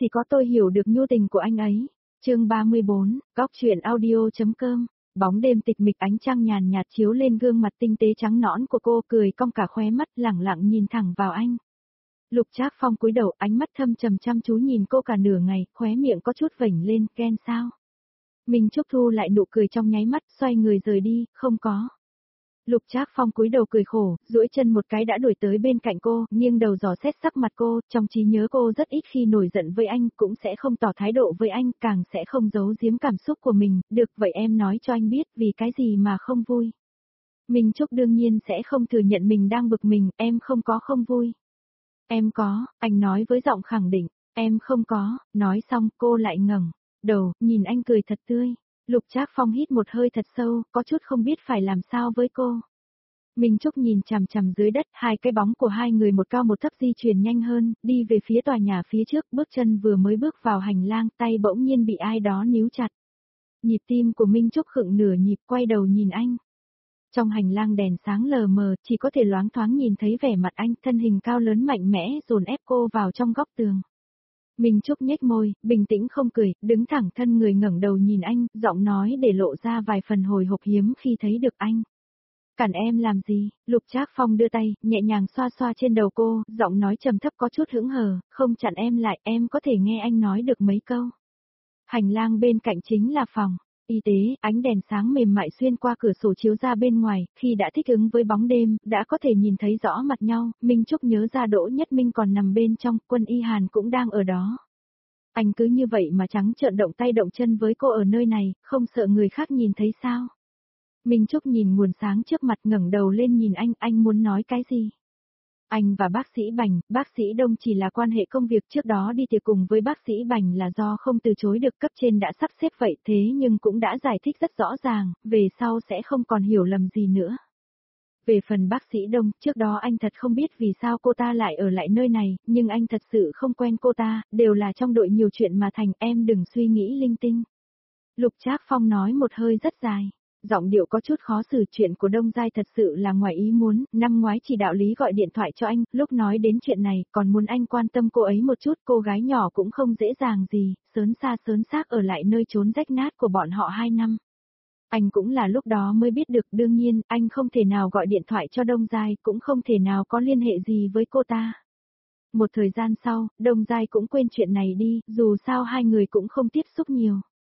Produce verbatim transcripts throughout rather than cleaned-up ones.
chỉ có tôi hiểu được nhu tình của anh ấy. Chương ba mươi bốn, Góc truyện audio.com. Bóng đêm tịch mịch, ánh trăng nhàn nhạt chiếu lên gương mặt tinh tế trắng nõn của cô, cười cong cả khóe mắt, lẳng lặng nhìn thẳng vào anh. Lục Trác Phong cúi đầu, ánh mắt thâm trầm chăm chú nhìn cô cả nửa ngày, khóe miệng có chút vểnh lên, ghen sao? Minh Trúc thu lại nụ cười trong nháy mắt, xoay người rời đi, không có. Lục Trác Phong cúi đầu cười khổ, duỗi chân một cái đã đuổi tới bên cạnh cô, nghiêng đầu dò xét sắc mặt cô, trong trí nhớ cô rất ít khi nổi giận với anh, cũng sẽ không tỏ thái độ với anh, càng sẽ không giấu giếm cảm xúc của mình, được vậy em nói cho anh biết vì cái gì mà không vui. Minh Trúc đương nhiên sẽ không thừa nhận mình đang bực mình, em không có không vui. Em có, anh nói với giọng khẳng định, em không có, nói xong cô lại ngẩng đầu, nhìn anh cười thật tươi. Lục Trác Phong hít một hơi thật sâu, có chút không biết phải làm sao với cô. Minh Trúc nhìn chằm chằm dưới đất, hai cái bóng của hai người một cao một thấp di chuyển nhanh hơn, đi về phía tòa nhà phía trước, bước chân vừa mới bước vào hành lang, tay bỗng nhiên bị ai đó níu chặt. Nhịp tim của Minh Trúc khựng nửa nhịp, quay đầu nhìn anh. Trong hành lang đèn sáng lờ mờ, chỉ có thể loáng thoáng nhìn thấy vẻ mặt anh, thân hình cao lớn mạnh mẽ dồn ép cô vào trong góc tường. Minh Trúc nhếch môi, bình tĩnh không cười, đứng thẳng thân người ngẩng đầu nhìn anh, giọng nói để lộ ra vài phần hồi hộp hiếm khi thấy được anh. Cản em làm gì? Lục Trác Phong đưa tay, nhẹ nhàng xoa xoa trên đầu cô, giọng nói trầm thấp có chút hững hờ, không chặn em lại, em có thể nghe anh nói được mấy câu. Hành lang bên cạnh chính là phòng y tế, ánh đèn sáng mềm mại xuyên qua cửa sổ chiếu ra bên ngoài, khi đã thích ứng với bóng đêm, đã có thể nhìn thấy rõ mặt nhau, Minh Trúc nhớ ra Đỗ Nhất Minh còn nằm bên trong, Quân Y Hàn cũng đang ở đó. Anh cứ như vậy mà trắng trợn động tay động chân với cô ở nơi này, không sợ người khác nhìn thấy sao? Minh Trúc nhìn nguồn sáng trước mặt, ngẩng đầu lên nhìn anh, anh muốn nói cái gì? Anh và bác sĩ Bành, bác sĩ Đông chỉ là quan hệ công việc, trước đó đi tiệc cùng với bác sĩ Bành là do không từ chối được, cấp trên đã sắp xếp vậy, thế nhưng cũng đã giải thích rất rõ ràng, về sau sẽ không còn hiểu lầm gì nữa. Về phần bác sĩ Đông, trước đó anh thật không biết vì sao cô ta lại ở lại nơi này, nhưng anh thật sự không quen cô ta, đều là trong đội nhiều chuyện mà thành, em đừng suy nghĩ linh tinh. Lục Trác Phong nói một hơi rất dài. Giọng điệu có chút khó xử, chuyện của Đông Giai thật sự là ngoài ý muốn, năm ngoái chỉ đạo lý gọi điện thoại cho anh, lúc nói đến chuyện này, còn muốn anh quan tâm cô ấy một chút, cô gái nhỏ cũng không dễ dàng gì, sớn xa sớn xác ở lại nơi trốn rách nát của bọn họ hai năm. Anh cũng là lúc đó mới biết được, đương nhiên, anh không thể nào gọi điện thoại cho Đông Giai, cũng không thể nào có liên hệ gì với cô ta. Một thời gian sau, Đông Giai cũng quên chuyện này đi, dù sao hai người cũng không tiếp xúc nhiều.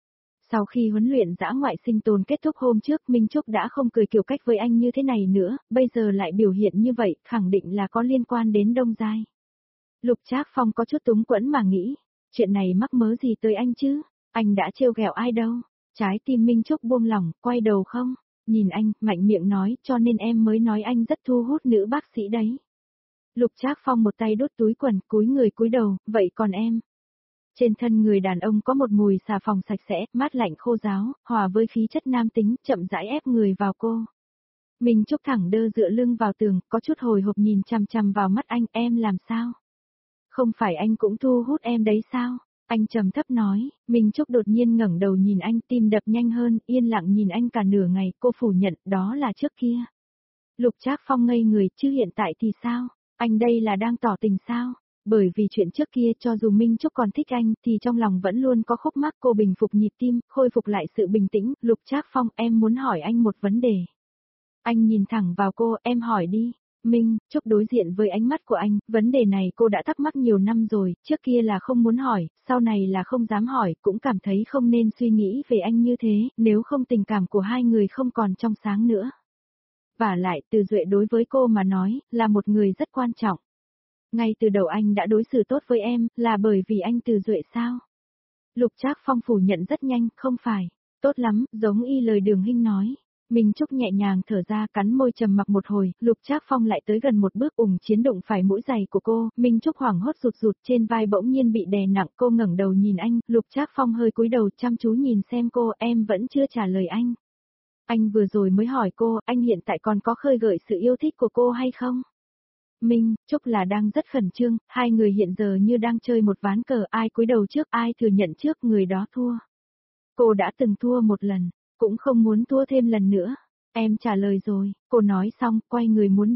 Sau khi huấn luyện dã ngoại sinh tồn kết thúc hôm trước, Minh Trúc đã không cười kiểu cách với anh như thế này nữa, bây giờ lại biểu hiện như vậy, khẳng định là có liên quan đến Đông Giai. Lục Trác Phong có chút túng quẫn mà nghĩ, chuyện này mắc mớ gì tới anh chứ, anh đã trêu ghẹo ai đâu. Trái tim Minh Trúc buông lỏng, quay đầu không, nhìn anh, mạnh miệng nói, cho nên em mới nói anh rất thu hút nữ bác sĩ đấy. Lục Trác Phong một tay đút túi quần, cúi người cúi đầu, vậy còn em? Trên thân người đàn ông có một mùi xà phòng sạch sẽ, mát lạnh khô ráo, hòa với khí chất nam tính, chậm rãi ép người vào cô. Minh Trúc thẳng đơ dựa lưng vào tường, có chút hồi hộp nhìn chằm chằm vào mắt anh, em làm sao? Không phải anh cũng thu hút em đấy sao? Anh trầm thấp nói, Minh Trúc đột nhiên ngẩng đầu nhìn anh, tim đập nhanh hơn, yên lặng nhìn anh cả nửa ngày, cô phủ nhận, đó là trước kia. Lục Trác Phong ngây người, chứ hiện tại thì sao? Anh đây là đang tỏ tình sao? Bởi vì chuyện trước kia, cho dù Minh Trúc còn thích anh, thì trong lòng vẫn luôn có khúc mắc, cô bình phục nhịp tim, khôi phục lại sự bình tĩnh. Lục Trác Phong, em muốn hỏi anh một vấn đề. Anh nhìn thẳng vào cô, em hỏi đi. Minh Trúc đối diện với ánh mắt của anh, vấn đề này cô đã thắc mắc nhiều năm rồi, trước kia là không muốn hỏi, sau này là không dám hỏi, cũng cảm thấy không nên suy nghĩ về anh như thế, nếu không tình cảm của hai người không còn trong sáng nữa. Và lại, Từ Duệ đối với cô mà nói, là một người rất quan trọng. Ngay từ đầu anh đã đối xử tốt với em, là bởi vì anh Từ Duệ sao? Lục Trác Phong phủ nhận rất nhanh, không phải. Tốt lắm, giống y lời Đường Hinh nói. Minh Trúc nhẹ nhàng thở ra, cắn môi trầm mặc một hồi, Lục Trác Phong lại tới gần một bước, ủng chiến đụng phải mũi giày của cô, Minh Trúc hoảng hốt rụt rụt, trên vai bỗng nhiên bị đè nặng, cô ngẩng đầu nhìn anh, Lục Trác Phong hơi cúi đầu chăm chú nhìn xem cô, em vẫn chưa trả lời anh. Anh vừa rồi mới hỏi cô, anh hiện tại còn có khơi gợi sự yêu thích của cô hay không? Minh Trúc là đang rất khẩn trương, hai người hiện giờ như đang chơi một ván cờ, ai cúi đầu trước, ai thừa nhận trước, người đó thua. Cô đã từng thua một lần, cũng không muốn thua thêm lần nữa. Em trả lời rồi, cô nói xong, quay người muốn đi.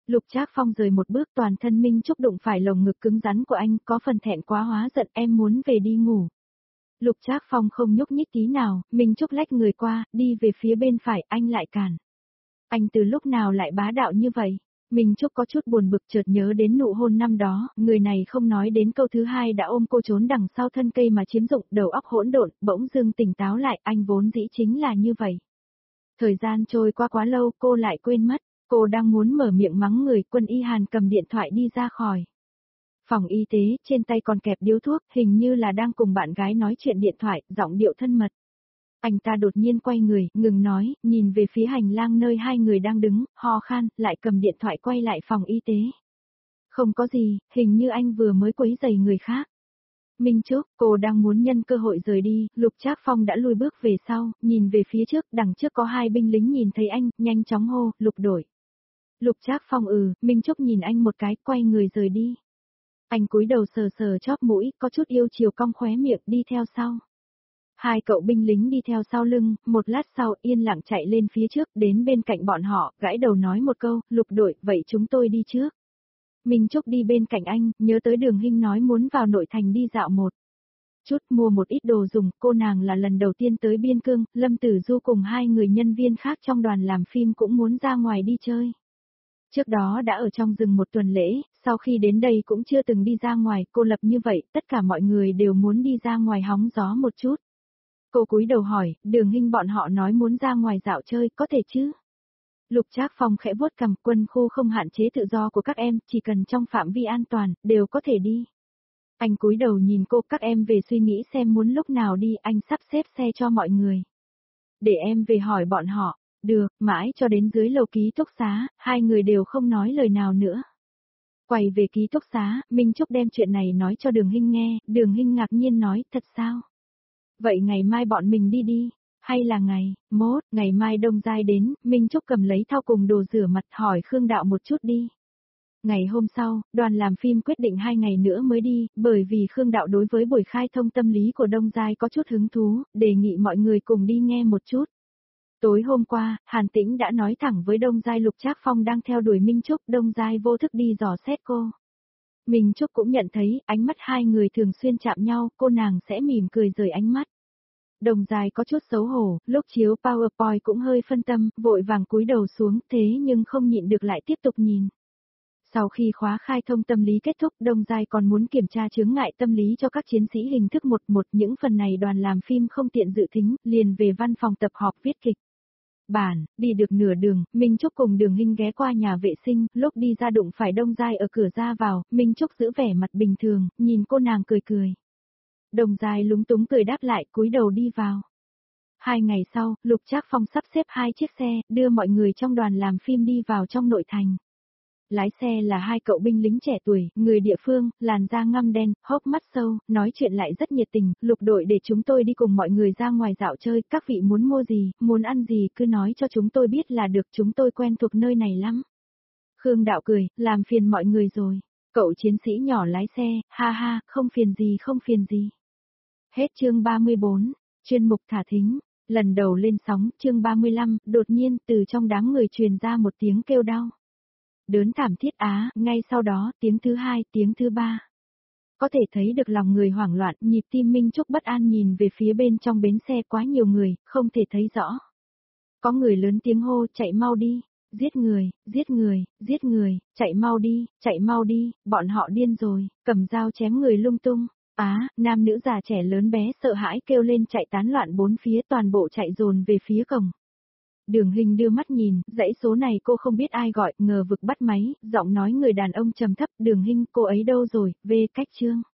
Lục Trác Phong rời một bước, toàn thân Minh Trúc đụng phải lồng ngực cứng rắn của anh, có phần thẹn quá hóa giận, em muốn về đi ngủ. Lục Trác Phong không nhúc nhích tí nào, Minh Trúc lách người qua, đi về phía bên phải, anh lại cản. Anh từ lúc nào lại bá đạo như vậy? Minh Trúc có chút buồn bực, chợt nhớ đến nụ hôn năm đó, người này không nói đến câu thứ hai đã ôm cô trốn đằng sau thân cây mà chiếm dụng, đầu óc hỗn độn, bỗng dưng tỉnh táo lại, anh vốn dĩ chính là như vậy. Thời gian trôi qua quá lâu, cô lại quên mất, cô đang muốn mở miệng mắng người, Quân Y Hàn cầm điện thoại đi ra khỏi phòng y tế, trên tay còn kẹp điếu thuốc, hình như là đang cùng bạn gái nói chuyện điện thoại, giọng điệu thân mật. Anh ta đột nhiên quay người, ngừng nói, nhìn về phía hành lang nơi hai người đang đứng, ho khan, lại cầm điện thoại quay lại phòng y tế. Không có gì, hình như anh vừa mới quấy rầy người khác. Minh Trúc, cô đang muốn nhân cơ hội rời đi, Lục Trác Phong đã lùi bước về sau, nhìn về phía trước, đằng trước có hai binh lính nhìn thấy anh, nhanh chóng hô, Lục Đội. Lục Trác Phong ừ, Minh Trúc nhìn anh một cái, quay người rời đi. Anh cúi đầu sờ sờ chóp mũi, có chút yêu chiều cong khóe miệng, đi theo sau. Hai cậu binh lính đi theo sau lưng, một lát sau yên lặng chạy lên phía trước, đến bên cạnh bọn họ, gãi đầu nói một câu, Lục Đội, vậy chúng tôi đi trước. Minh Trúc đi bên cạnh anh, nhớ tới Đường Hinh nói muốn vào nội thành đi dạo một chút, mua một ít đồ dùng, cô nàng là lần đầu tiên tới Biên Cương, Lâm Tử Du cùng hai người nhân viên khác trong đoàn làm phim cũng muốn ra ngoài đi chơi. Trước đó đã ở trong rừng một tuần lễ, sau khi đến đây cũng chưa từng đi ra ngoài, cô lập như vậy, tất cả mọi người đều muốn đi ra ngoài hóng gió một chút. Cô cúi đầu hỏi, Đường Hinh bọn họ nói muốn ra ngoài dạo chơi, có thể chứ? Lục Trác Phong khẽ vuốt cằm, quân khu không hạn chế tự do của các em, chỉ cần trong phạm vi an toàn, đều có thể đi. Anh cúi đầu nhìn cô, các em về suy nghĩ xem muốn lúc nào đi, anh sắp xếp xe cho mọi người. Để em về hỏi bọn họ, được, mãi cho đến dưới lầu ký túc xá, hai người đều không nói lời nào nữa. Quay về ký túc xá, Minh Trúc đem chuyện này nói cho Đường Hinh nghe, Đường Hinh ngạc nhiên nói, thật sao? Vậy ngày mai bọn mình đi đi, hay là ngày, mốt, ngày mai Đông Giai đến, Minh Trúc cầm lấy thau cùng đồ rửa mặt hỏi Khương Đạo một chút đi. Ngày hôm sau, đoàn làm phim quyết định hai ngày nữa mới đi, bởi vì Khương Đạo đối với buổi khai thông tâm lý của Đông Giai có chút hứng thú, đề nghị mọi người cùng đi nghe một chút. Tối hôm qua, Hàn Tĩnh đã nói thẳng với Đông Giai Lục Trác Phong đang theo đuổi Minh Trúc, Đông Giai vô thức đi dò xét cô. Minh Trúc cũng nhận thấy, ánh mắt hai người thường xuyên chạm nhau, cô nàng sẽ mỉm cười rời ánh mắt. Đồng Giai có chút xấu hổ, lúc chiếu PowerPoint cũng hơi phân tâm, vội vàng cúi đầu xuống, thế nhưng không nhịn được lại tiếp tục nhìn. Sau khi khóa khai thông tâm lý kết thúc, Đông Giai còn muốn kiểm tra chướng ngại tâm lý cho các chiến sĩ hình thức một một, những phần này đoàn làm phim không tiện dự thính, liền về văn phòng tập họp viết kịch. Bản, đi được nửa đường, Minh Trúc cùng Đường Hinh ghé qua nhà vệ sinh, lúc đi ra đụng phải Đông Giai ở cửa ra vào, Minh Trúc giữ vẻ mặt bình thường, nhìn cô nàng cười cười. Đông Giai lúng túng cười đáp lại, cúi đầu đi vào. Hai ngày sau, Lục Trác Phong sắp xếp hai chiếc xe, đưa mọi người trong đoàn làm phim đi vào trong nội thành. Lái xe là hai cậu binh lính trẻ tuổi, người địa phương, làn da ngăm đen, hốc mắt sâu, nói chuyện lại rất nhiệt tình, Lục Đội để chúng tôi đi cùng mọi người ra ngoài dạo chơi, các vị muốn mua gì, muốn ăn gì cứ nói cho chúng tôi biết là được, chúng tôi quen thuộc nơi này lắm. Khương Đạo cười, làm phiền mọi người rồi. Cậu chiến sĩ nhỏ lái xe, ha ha, không phiền gì không phiền gì. Hết chương ba mươi bốn, chuyên mục thả thính, lần đầu lên sóng, chương ba mươi lăm, đột nhiên từ trong đám người truyền ra một tiếng kêu đau. Đớn thảm thiết á, ngay sau đó, tiếng thứ hai, tiếng thứ ba. Có thể thấy được lòng người hoảng loạn, nhịp tim Minh Trúc bất an nhìn về phía bên trong bến xe quá nhiều người, không thể thấy rõ. Có người lớn tiếng hô, chạy mau đi, giết người, giết người, giết người, chạy mau đi, chạy mau đi, bọn họ điên rồi, cầm dao chém người lung tung. Á, nam nữ già trẻ lớn bé sợ hãi kêu lên chạy tán loạn bốn phía, toàn bộ chạy dồn về phía cổng. Đường Hinh đưa mắt nhìn, dãy số này cô không biết ai gọi, ngờ vực bắt máy, giọng nói người đàn ông trầm thấp, Đường Hinh, cô ấy đâu rồi, về cách chương.